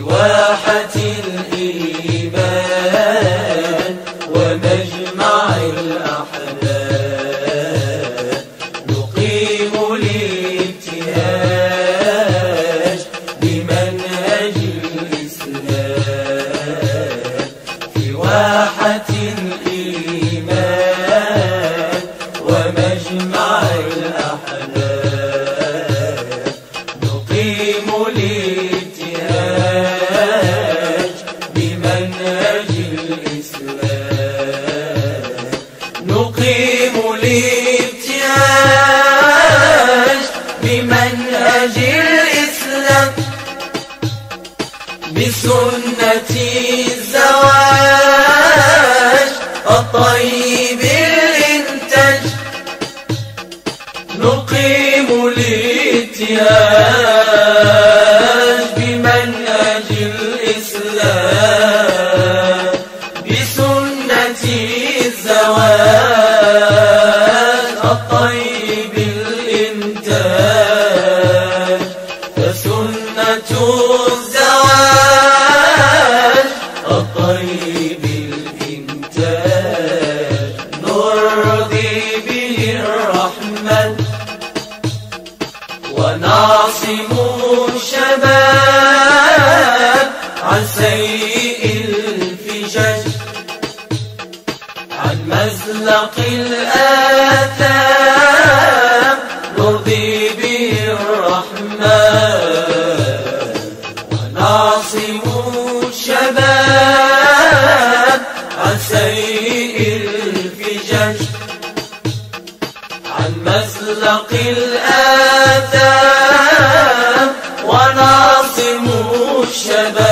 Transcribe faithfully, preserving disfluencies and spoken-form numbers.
واحة الإيمان ومجمع الأحلام نقيم الابتهاج بمنهج الإسلام في واحة الإيمان ومجمع الأحلام نقيم الابتهاج بمنهج الإسلام نقيم الابتهاج بمنهج الإسلام بسنة الزواج الطيب الإنتاج نقيم الابتهاج بمنهج الإسلام بسنة الزواج الطيب الإنتاج فسنة الزواج الطيب الإنتاج نرضي به الرحمن ونعصم الشباب عن سيء الفجاج عن مزلق الآثام نرضي به الرحمن ونعصم الشباب عن سيء الفجاج عن مزلق الآثام ونعصم الشباب